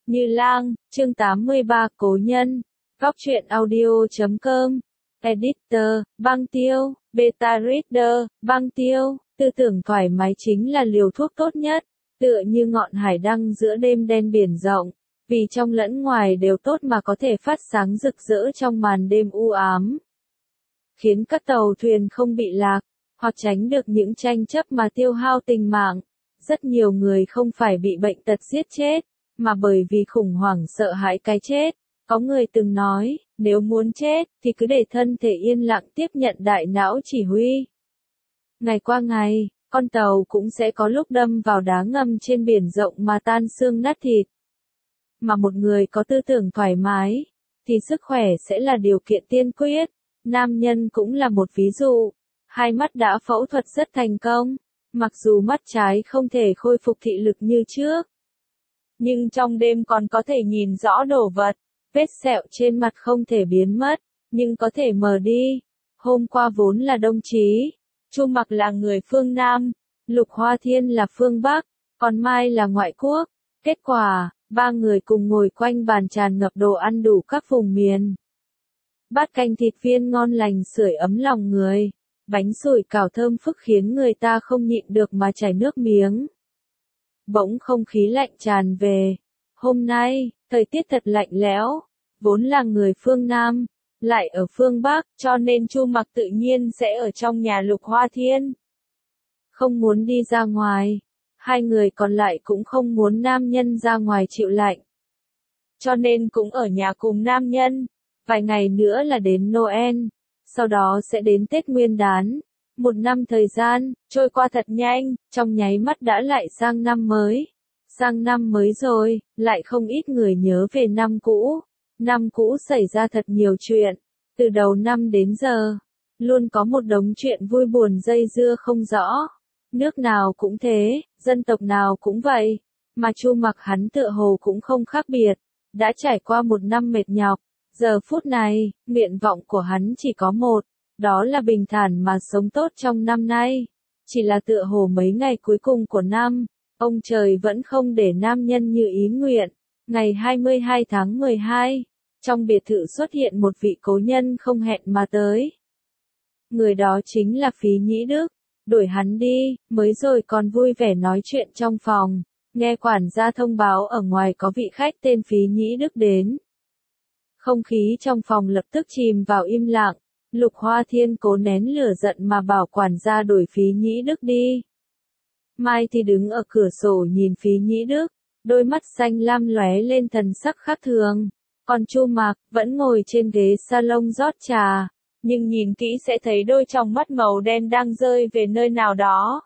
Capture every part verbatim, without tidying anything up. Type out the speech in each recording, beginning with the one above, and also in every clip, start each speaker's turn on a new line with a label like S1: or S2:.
S1: Như Lang, chương tám mươi ba Cố nhân, góc truyện audio chấm com, editor, Băng Tiêu, beta reader, Băng Tiêu, tư tưởng thoải mái chính là liều thuốc tốt nhất, tựa như ngọn hải đăng giữa đêm đen biển rộng, vì trong lẫn ngoài đều tốt mà có thể phát sáng rực rỡ trong màn đêm u ám. Khiến các tàu thuyền không bị lạc, hoặc tránh được những tranh chấp mà tiêu hao tình mạng. Rất nhiều người không phải bị bệnh tật giết chết, mà bởi vì khủng hoảng sợ hãi cái chết. Có người từng nói, nếu muốn chết, thì cứ để thân thể yên lặng tiếp nhận đại não chỉ huy. Ngày qua ngày, con tàu cũng sẽ có lúc đâm vào đá ngầm trên biển rộng mà tan xương nát thịt. Mà một người có tư tưởng thoải mái, thì sức khỏe sẽ là điều kiện tiên quyết. Nam nhân cũng là một ví dụ. Hai mắt đã phẫu thuật rất thành công, mặc dù mắt trái không thể khôi phục thị lực như trước. Nhưng trong đêm còn có thể nhìn rõ đồ vật, vết sẹo trên mặt không thể biến mất, nhưng có thể mờ đi. Hôm qua vốn là Đông Chí, Chu Mặc là người phương Nam, Lục Hoa Thiên là phương Bắc, còn Mai là ngoại quốc. Kết quả, ba người cùng ngồi quanh bàn tràn ngập đồ ăn đủ các vùng miền. Bát canh thịt viên ngon lành sưởi ấm lòng người, bánh sủi cảo thơm phức khiến người ta không nhịn được mà chảy nước miếng. Bỗng không khí lạnh tràn về. Hôm nay, thời tiết thật lạnh lẽo, vốn là người phương Nam, lại ở phương Bắc, cho nên Chu Mặc tự nhiên sẽ ở trong nhà Lục Hoa Thiên. Không muốn đi ra ngoài, hai người còn lại cũng không muốn nam nhân ra ngoài chịu lạnh. Cho nên cũng ở nhà cùng nam nhân. Vài ngày nữa là đến Noel, sau đó sẽ đến Tết Nguyên đán. Một năm thời gian, trôi qua thật nhanh, trong nháy mắt đã lại sang năm mới. Sang năm mới rồi, lại không ít người nhớ về năm cũ. Năm cũ xảy ra thật nhiều chuyện. Từ đầu năm đến giờ, luôn có một đống chuyện vui buồn dây dưa không rõ. Nước nào cũng thế, dân tộc nào cũng vậy. Mà Chu Mặc hắn tựa hồ cũng không khác biệt. Đã trải qua một năm mệt nhọc. Giờ phút này, nguyện vọng của hắn chỉ có một, đó là bình thản mà sống tốt trong năm nay. Chỉ là tựa hồ mấy ngày cuối cùng của năm, ông trời vẫn không để nam nhân như ý nguyện. Ngày hai mươi hai tháng mười hai, trong biệt thự xuất hiện một vị cố nhân không hẹn mà tới. Người đó chính là Phí Nhĩ Đức. Đuổi hắn đi, mới rồi còn vui vẻ nói chuyện trong phòng. Nghe quản gia thông báo ở ngoài có vị khách tên Phí Nhĩ Đức đến. Không khí trong phòng lập tức chìm vào im lặng. Lục Hoa Thiên cố nén lửa giận mà bảo quản gia đuổi Phí Nhĩ Đức đi. Mai thì đứng ở cửa sổ nhìn Phí Nhĩ Đức, đôi mắt xanh lam lóe lên thần sắc khác thường. Còn Chu Mặc vẫn ngồi trên ghế salon rót trà, nhưng nhìn kỹ sẽ thấy đôi tròng mắt màu đen đang rơi về nơi nào đó.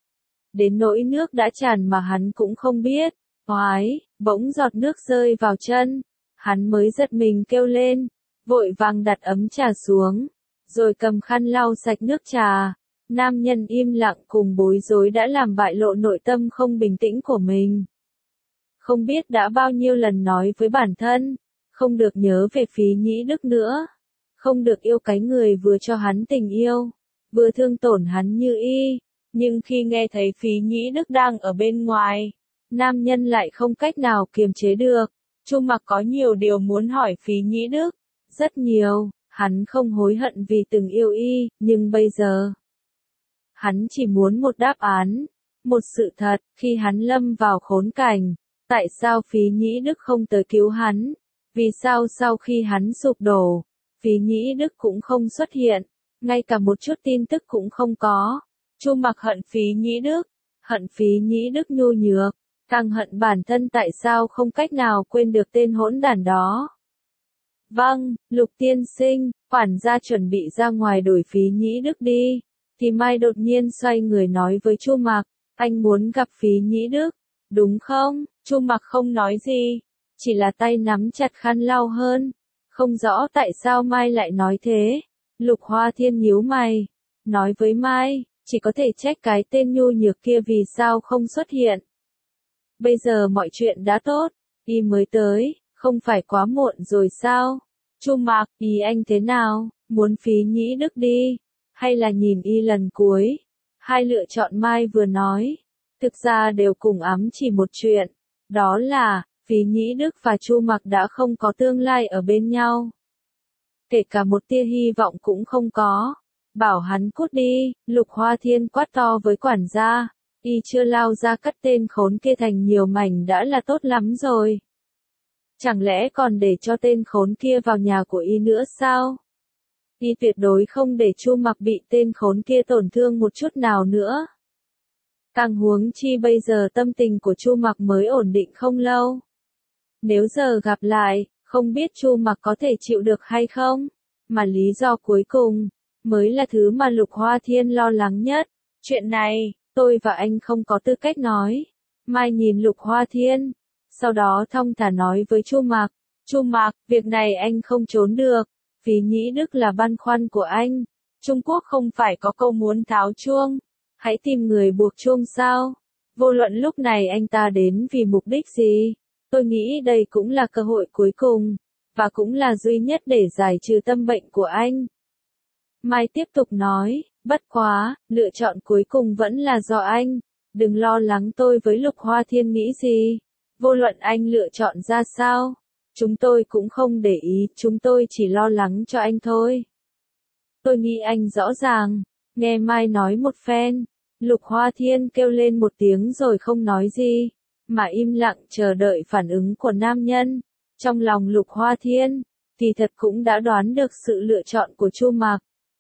S1: Đến nỗi nước đã tràn mà hắn cũng không biết. Oái, bỗng giọt nước rơi vào chân. Hắn mới giật mình kêu lên, vội vàng đặt ấm trà xuống, rồi cầm khăn lau sạch nước trà. Nam nhân im lặng cùng bối rối đã làm bại lộ nội tâm không bình tĩnh của mình. Không biết đã bao nhiêu lần nói với bản thân, không được nhớ về Phí Nhĩ Đức nữa, không được yêu cái người vừa cho hắn tình yêu, vừa thương tổn hắn như y. Nhưng khi nghe thấy Phí Nhĩ Đức đang ở bên ngoài, nam nhân lại không cách nào kiềm chế được. Chu Mặc có nhiều điều muốn hỏi Phí Nhĩ Đức, rất nhiều, hắn không hối hận vì từng yêu y, nhưng bây giờ, hắn chỉ muốn một đáp án, một sự thật, khi hắn lâm vào khốn cảnh, tại sao Phí Nhĩ Đức không tới cứu hắn, vì sao sau khi hắn sụp đổ, Phí Nhĩ Đức cũng không xuất hiện, ngay cả một chút tin tức cũng không có. Chu Mặc hận Phí Nhĩ Đức, hận Phí Nhĩ Đức nhu nhược. Càng hận bản thân tại sao không cách nào quên được tên hỗn đản đó. Vâng, Lục tiên sinh, quản gia chuẩn bị ra ngoài đuổi Phí Nhĩ Đức đi. Thì Mai đột nhiên xoay người nói với Chu Mặc, anh muốn gặp Phí Nhĩ Đức, đúng không? Chu Mặc không nói gì, chỉ là tay nắm chặt khăn lau hơn. Không rõ tại sao Mai lại nói thế. Lục Hoa Thiên nhíu mày, nói với Mai, chỉ có thể trách cái tên nhu nhược kia vì sao không xuất hiện. Bây giờ mọi chuyện đã tốt, y mới tới, không phải quá muộn rồi sao? Chu Mặc, ý anh thế nào, muốn Phí Nhĩ Đức đi, hay là nhìn y lần cuối? Hai lựa chọn Mai vừa nói, thực ra đều cùng ám chỉ một chuyện, đó là, Phí Nhĩ Đức và Chu Mặc đã không có tương lai ở bên nhau. Kể cả một tia hy vọng cũng không có. Bảo hắn cút đi, Lục Hoa Thiên quát to với quản gia. Y chưa lao ra cắt tên khốn kia thành nhiều mảnh đã là tốt lắm rồi. Chẳng lẽ còn để cho tên khốn kia vào nhà của y nữa sao? Y tuyệt đối không để Chu Mặc bị tên khốn kia tổn thương một chút nào nữa. Càng huống chi bây giờ tâm tình của Chu Mặc mới ổn định không lâu. Nếu giờ gặp lại, không biết Chu Mặc có thể chịu được hay không? Mà lý do cuối cùng, mới là thứ mà Lục Hoa Thiên lo lắng nhất. Chuyện này, tôi và anh không có tư cách nói. Mai nhìn Lục Hoa Thiên, sau đó thong thả nói với Chu Mặc. Chu Mặc, việc này anh không trốn được. Phí Nhĩ Đức là băn khoăn của anh. Trung Quốc không phải có câu muốn tháo chuông. Hãy tìm người buộc chuông sao? Vô luận lúc này anh ta đến vì mục đích gì? Tôi nghĩ đây cũng là cơ hội cuối cùng. Và cũng là duy nhất để giải trừ tâm bệnh của anh. Mai tiếp tục nói, bất quá, lựa chọn cuối cùng vẫn là do anh. Đừng lo lắng tôi với Lục Hoa Thiên nghĩ gì. Vô luận anh lựa chọn ra sao. Chúng tôi cũng không để ý, chúng tôi chỉ lo lắng cho anh thôi. Tôi nghĩ anh rõ ràng. Nghe Mai nói một phen, Lục Hoa Thiên kêu lên một tiếng rồi không nói gì, mà im lặng chờ đợi phản ứng của nam nhân. Trong lòng Lục Hoa Thiên, kỳ thật cũng đã đoán được sự lựa chọn của Chu Mặc.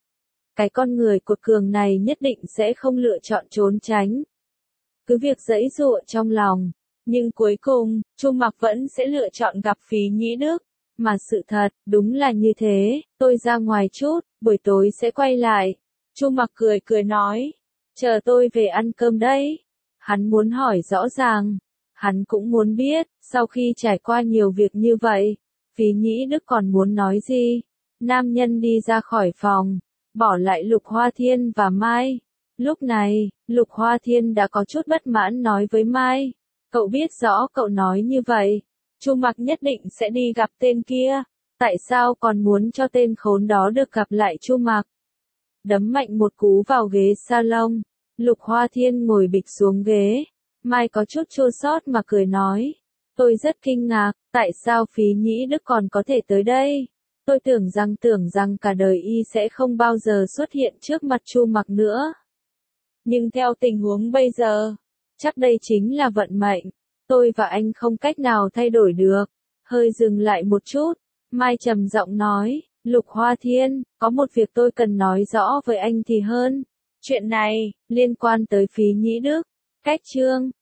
S1: Cái con người cột cường này nhất định sẽ không lựa chọn trốn tránh. Cứ việc giãy giụa trong lòng, nhưng cuối cùng, Chu Mặc vẫn sẽ lựa chọn gặp Phí Nhĩ Đức. Mà sự thật, đúng là như thế, tôi ra ngoài chút, buổi tối sẽ quay lại. Chu Mặc cười cười nói, chờ tôi về ăn cơm đấy. Hắn muốn hỏi rõ ràng, hắn cũng muốn biết, sau khi trải qua nhiều việc như vậy, Phí Nhĩ Đức còn muốn nói gì. Nam nhân đi ra khỏi phòng, bỏ lại Lục Hoa Thiên và Mai. Lúc này, Lục Hoa Thiên đã có chút bất mãn nói với Mai, cậu biết rõ cậu nói như vậy, Chu Mặc nhất định sẽ đi gặp tên kia, tại sao còn muốn cho tên khốn đó được gặp lại Chu Mặc? Đấm mạnh một cú vào ghế salon, Lục Hoa Thiên ngồi bịch xuống ghế. Mai có chút chua xót mà cười nói, tôi rất kinh ngạc, tại sao Phí Nhĩ Đức còn có thể tới đây? Tôi tưởng rằng tưởng rằng cả đời y sẽ không bao giờ xuất hiện trước mặt Chu Mặc nữa. Nhưng theo tình huống bây giờ, chắc đây chính là vận mệnh. Tôi và anh không cách nào thay đổi được. Hơi dừng lại một chút, Mai trầm giọng nói, Lục Hoa Thiên, có một việc tôi cần nói rõ với anh thì hơn. Chuyện này, liên quan tới Phí Nhĩ Đức. Cách chương